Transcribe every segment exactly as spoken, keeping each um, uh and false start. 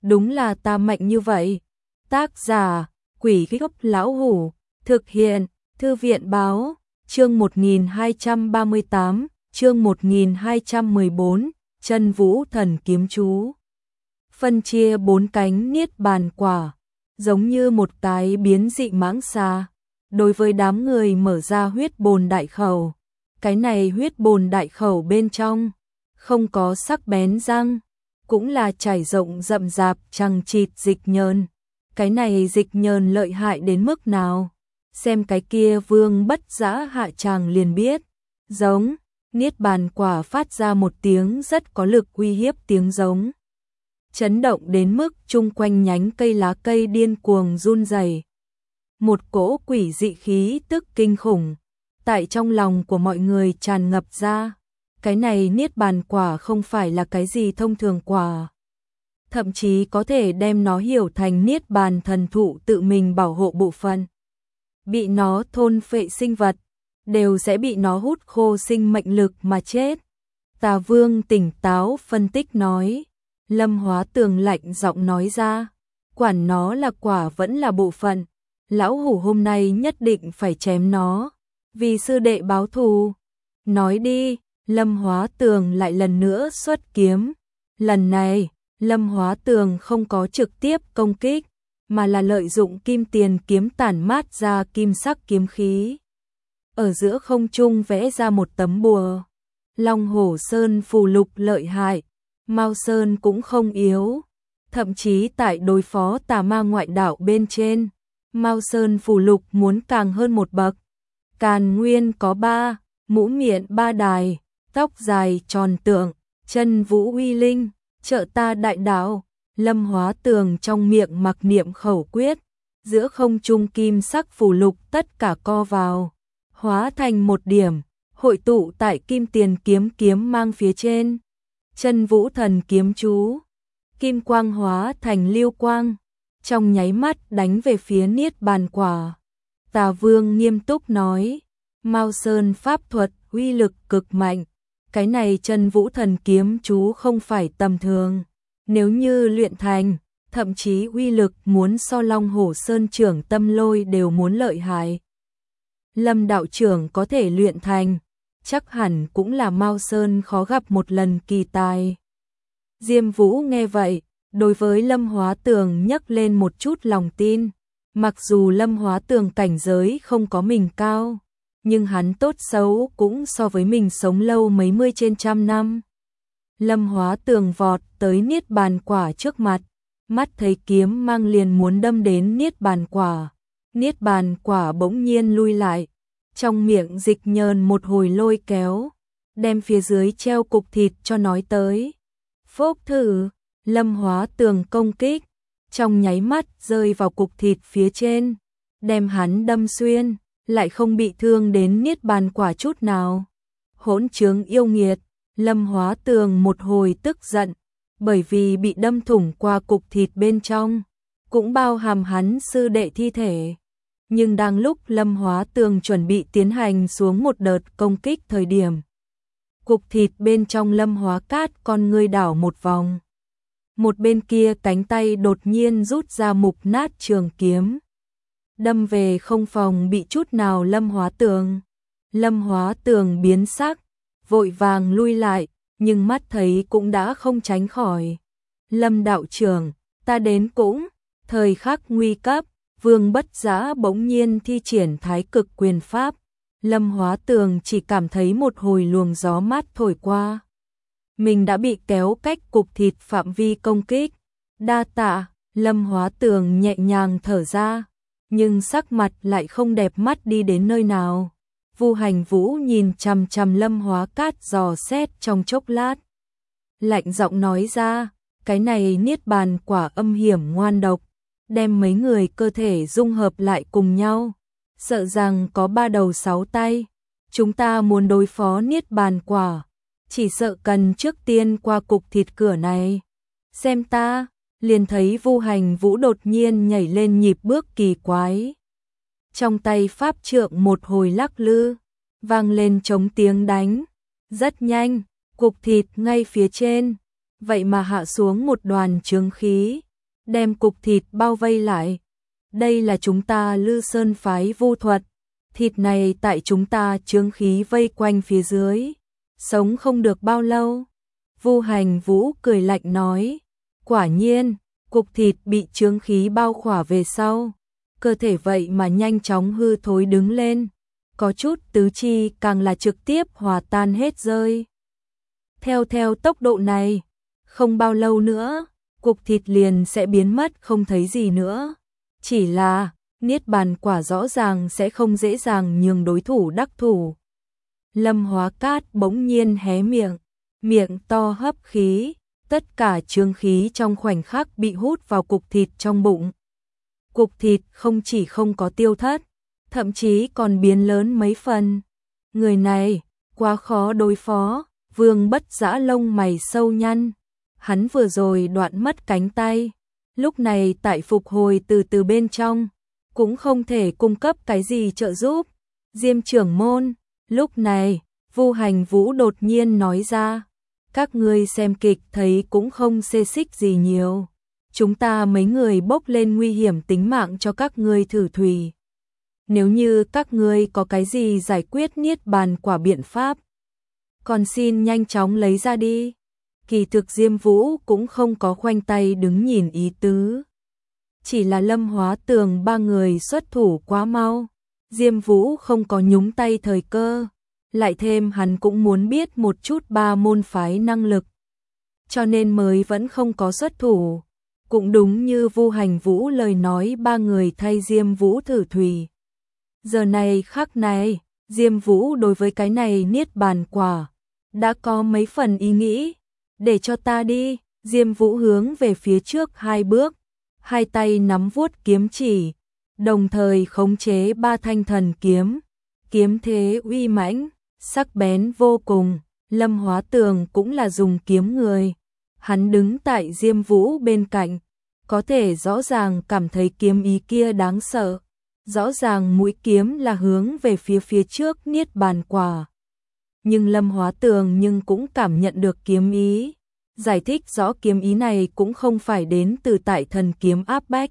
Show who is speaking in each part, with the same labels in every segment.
Speaker 1: đúng là ta mạnh như vậy. Tác giả, Quỷ Gốc Lão Hủ, thực hiện, Thư viện Báo, chương một nghìn hai trăm ba mươi tám, chương một nghìn hai trăm mười bốn, Chân Vũ Thần Kiếm Chú. Phân chia bốn cánh niết bàn quả, giống như một cái biến dị mãng xà, đối với đám người mở ra huyết bồn đại khẩu. Cái này huyết bồn đại khẩu bên trong, không có sắc bén răng, cũng là trải rộng rậm rạp chằng chịt dịch nhờn. Cái này dịch nhờn lợi hại đến mức nào? Xem cái kia Vương Bất Dã hạ tràng liền biết. Giống, niết bàn quả phát ra một tiếng rất có lực uy hiếp tiếng giống. Chấn động đến mức chung quanh nhánh cây lá cây điên cuồng run rẩy. Một cỗ quỷ dị khí tức kinh khủng tại trong lòng của mọi người tràn ngập ra. Cái này niết bàn quả không phải là cái gì thông thường quả, thậm chí có thể đem nó hiểu thành niết bàn thần thụ tự mình bảo hộ bộ phận. Bị nó thôn phệ sinh vật đều sẽ bị nó hút khô sinh mệnh lực mà chết. Tà Vương tỉnh táo phân tích nói. Lâm Hóa Tường lạnh giọng nói ra, quản nó là quả vẫn là bộ phận, lão hủ hôm nay nhất định phải chém nó, vì sư đệ báo thù. Nói đi. Lâm Hóa Tường lại lần nữa xuất kiếm. Lần này, Lâm Hóa Tường không có trực tiếp công kích, mà là lợi dụng kim tiền kiếm tản mát ra kim sắc kiếm khí. Ở giữa không trung vẽ ra một tấm bùa. Long Hổ Sơn phù lục lợi hại, Mao Sơn cũng không yếu. Thậm chí tại đối phó tà ma ngoại đạo bên trên, Mao Sơn phù lục muốn càng hơn một bậc. Càn Nguyên có ba, mũ miệng ba đài, tóc dài tròn tượng, chân vũ uy linh, trợ ta đại đạo. Lâm Hóa Tường trong miệng mặc niệm khẩu quyết, giữa không trung kim sắc phù lục tất cả co vào, hóa thành một điểm, hội tụ tại kim tiền kiếm kiếm mang phía trên. Chân Vũ Thần Kiếm Chú, kim quang hóa thành lưu quang, trong nháy mắt đánh về phía niết bàn quả. Tà Vương nghiêm túc nói, Mao Sơn pháp thuật uy lực cực mạnh, cái này Chân Vũ Thần Kiếm Chú không phải tầm thường, nếu như luyện thành, thậm chí uy lực muốn so Long Hổ Sơn trưởng tâm lôi đều muốn lợi hại. Lâm đạo trưởng có thể luyện thành, chắc hẳn cũng là Mao Sơn khó gặp một lần kỳ tài. Diêm Vũ nghe vậy, đối với Lâm Hóa Tường nhấc lên một chút lòng tin. Mặc dù Lâm Hóa Tường cảnh giới không có mình cao, nhưng hắn tốt xấu cũng so với mình sống lâu mấy mươi trên trăm năm. Lâm Hóa Tường vọt tới niết bàn quả trước mặt, mắt thấy kiếm mang liền muốn đâm đến niết bàn quả. Niết bàn quả bỗng nhiên lui lại, trong miệng dịch nhờn một hồi lôi kéo, đem phía dưới treo cục thịt cho nói tới. Phốc thử, Lâm Hóa Tường công kích, trong nháy mắt rơi vào cục thịt phía trên, đem hắn đâm xuyên, lại không bị thương đến niết bàn quả chút nào. Hỗn trướng yêu nghiệt, Lâm Hóa Tường một hồi tức giận, bởi vì bị đâm thủng qua cục thịt bên trong, cũng bao hàm hắn sư đệ thi thể. Nhưng đang lúc Lâm Hóa Tường chuẩn bị tiến hành xuống một đợt công kích thời điểm, cục thịt bên trong Lâm Hóa Cát con ngươi đảo một vòng. Một bên kia cánh tay đột nhiên rút ra mục nát trường kiếm, đâm về không phòng bị chút nào Lâm Hóa Tường. Lâm Hóa Tường biến sắc, vội vàng lui lại, nhưng mắt thấy cũng đã không tránh khỏi. Lâm đạo trưởng, ta đến cũng. Thời khắc nguy cấp, Vương Bất Dã bỗng nhiên thi triển Thái Cực Quyền pháp. Lâm Hóa Tường chỉ cảm thấy một hồi luồng gió mát thổi qua. Mình đã bị kéo cách cục thịt phạm vi công kích. Đa tạ, Lâm Hóa Tường nhẹ nhàng thở ra, nhưng sắc mặt lại không đẹp mắt đi đến nơi nào. Vu Hành Vũ nhìn chằm chằm Lâm Hóa Cát dò xét trong chốc lát. Lạnh giọng nói ra, cái này niết bàn quả âm hiểm ngoan độc, đem mấy người cơ thể dung hợp lại cùng nhau, sợ rằng có ba đầu sáu tay. Chúng ta muốn đối phó niết bàn quả, chỉ sợ cần trước tiên qua cục thịt cửa này. Xem ta, liền thấy Vu Hành Vũ đột nhiên nhảy lên nhịp bước kỳ quái. Trong tay pháp trượng một hồi lắc lư, vang lên trống tiếng đánh. Rất nhanh, cục thịt ngay phía trên, vậy mà hạ xuống một đoàn chướng khí, đem cục thịt bao vây lại. Đây là chúng ta Lư Sơn phái vu thuật, thịt này tại chúng ta chướng khí vây quanh phía dưới, sống không được bao lâu. Vu Hành Vũ cười lạnh nói, quả nhiên, cục thịt bị chướng khí bao khỏa về sau, cơ thể vậy mà nhanh chóng hư thối đứng lên, có chút tứ chi càng là trực tiếp hòa tan hết rơi. Theo theo tốc độ này, không bao lâu nữa, cục thịt liền sẽ biến mất không thấy gì nữa. Chỉ là, niết bàn quả rõ ràng sẽ không dễ dàng nhường đối thủ đắc thủ. Lâm Hóa Cát bỗng nhiên hé miệng, miệng to hấp khí, tất cả chướng khí trong khoảnh khắc bị hút vào cục thịt trong bụng. Cục thịt không chỉ không có tiêu thất, thậm chí còn biến lớn mấy phần. Người này, quá khó đối phó, Vương Bất Dã lông mày sâu nhăn. Hắn vừa rồi đoạn mất cánh tay, lúc này tại phục hồi từ từ bên trong, cũng không thể cung cấp cái gì trợ giúp. Diêm trưởng môn, lúc này, Vu Hành Vũ đột nhiên nói ra, các ngươi xem kịch thấy cũng không xê xích gì nhiều. Chúng ta mấy người bốc lên nguy hiểm tính mạng cho các ngươi thử thủy. Nếu như các ngươi có cái gì giải quyết niết bàn quả biện pháp, còn xin nhanh chóng lấy ra đi. Kỳ thực Diêm Vũ cũng không có khoanh tay đứng nhìn ý tứ. Chỉ là Lâm Hóa Tường ba người xuất thủ quá mau. Diêm Vũ không có nhúng tay thời cơ. Lại thêm hắn cũng muốn biết một chút ba môn phái năng lực. Cho nên mới vẫn không có xuất thủ. Cũng đúng như Vu Hành Vũ lời nói, ba người thay Diêm Vũ thử thủy. Giờ này khắc này, Diêm Vũ đối với cái này niết bàn quả đã có mấy phần ý nghĩ. Để cho ta đi. Diêm Vũ hướng về phía trước hai bước, hai tay nắm vuốt kiếm chỉ, đồng thời khống chế ba thanh thần kiếm. Kiếm thế uy mãnh, sắc bén vô cùng. Lâm Hóa Tường cũng là dùng kiếm người. Hắn đứng tại Diêm Vũ bên cạnh, có thể rõ ràng cảm thấy kiếm ý kia đáng sợ. Rõ ràng mũi kiếm là hướng về phía phía trước niết bàn quả. Nhưng Lâm Hóa Tường nhưng cũng cảm nhận được kiếm ý. Giải thích rõ kiếm ý này cũng không phải đến từ tại thần kiếm áp bách,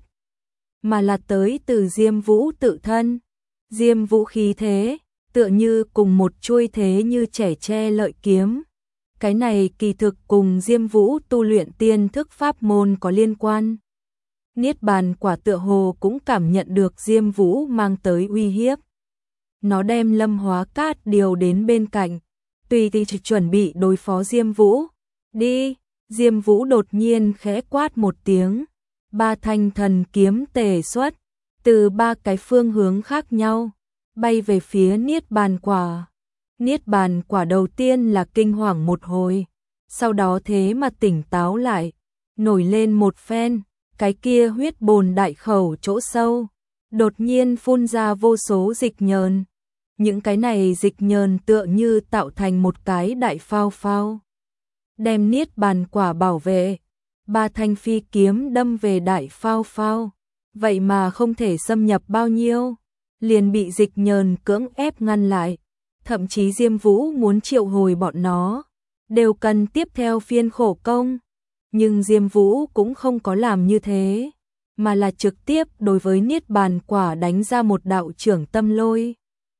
Speaker 1: mà là tới từ Diêm Vũ tự thân. Diêm Vũ khí thế, tựa như cùng một chuôi thế như trẻ tre lợi kiếm. Cái này kỳ thực cùng Diêm Vũ tu luyện tiên thức pháp môn có liên quan. Niết bàn quả tựa hồ cũng cảm nhận được Diêm Vũ mang tới uy hiếp. Nó đem Lâm Hóa Cát điều đến bên cạnh, tùy thì chuẩn bị đối phó Diêm Vũ. Đi, Diêm Vũ đột nhiên khẽ quát một tiếng, ba thanh thần kiếm tề xuất, từ ba cái phương hướng khác nhau, bay về phía niết bàn quả. Niết bàn quả đầu tiên là kinh hoàng một hồi, sau đó thế mà tỉnh táo lại, nổi lên một phen, cái kia huyết bồn đại khẩu chỗ sâu, đột nhiên phun ra vô số dịch nhờn. Những cái này dịch nhờn tựa như tạo thành một cái đại phao phao, đem niết bàn quả bảo vệ. Ba thanh phi kiếm đâm về đại phao phao, vậy mà không thể xâm nhập bao nhiêu, liền bị dịch nhờn cưỡng ép ngăn lại. Thậm chí Diêm Vũ muốn triệu hồi bọn nó, đều cần tiếp theo phiên khổ công. Nhưng Diêm Vũ cũng không có làm như thế, mà là trực tiếp đối với niết bàn quả đánh ra một đạo trưởng tâm lôi.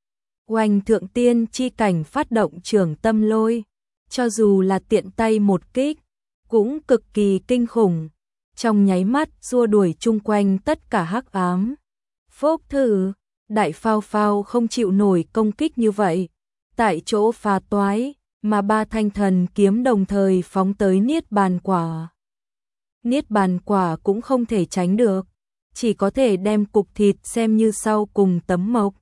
Speaker 1: Oanh thượng tiên chi cảnh phát động trưởng tâm lôi, cho dù là tiện tay một kích, cũng cực kỳ kinh khủng, trong nháy mắt xua đuổi chung quanh tất cả hắc ám. Phốc thử, đại phao phao không chịu nổi công kích như vậy, tại chỗ phá toái, mà ba thanh thần kiếm đồng thời phóng tới niết bàn quả. Niết bàn quả cũng không thể tránh được, chỉ có thể đem cục thịt xem như sau cùng tấm mộc.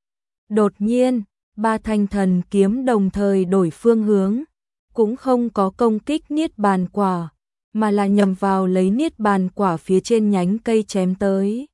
Speaker 1: Đột nhiên, ba thanh thần kiếm đồng thời đổi phương hướng, cũng không có công kích niết bàn quả, mà là nhằm vào lấy niết bàn quả phía trên nhánh cây chém tới.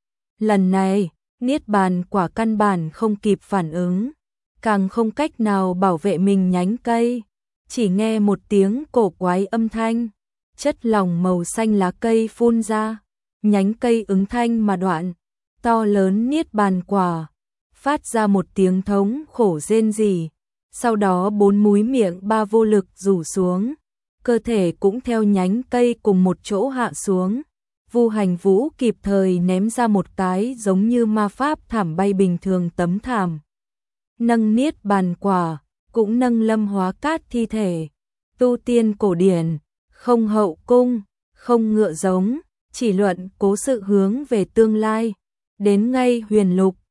Speaker 1: Lần này, niết bàn quả căn bản không kịp phản ứng, càng không cách nào bảo vệ mình nhánh cây, chỉ nghe một tiếng cổ quái âm thanh, chất lỏng màu xanh lá cây phun ra, nhánh cây ứng thanh mà đoạn, to lớn niết bàn quả phát ra một tiếng thống khổ rên rỉ, sau đó bốn múi miệng ba vô lực rủ xuống, cơ thể cũng theo nhánh cây cùng một chỗ hạ xuống, Vu Hành Vũ kịp thời ném ra một cái giống như ma pháp thảm bay bình thường tấm thảm. Nâng niết bàn quả, cũng nâng lâm hóa cát thi thể. Tu tiên cổ điển, không hậu cung, không ngựa giống, chỉ luận cố sự hướng về tương lai. Đến ngay huyền lục,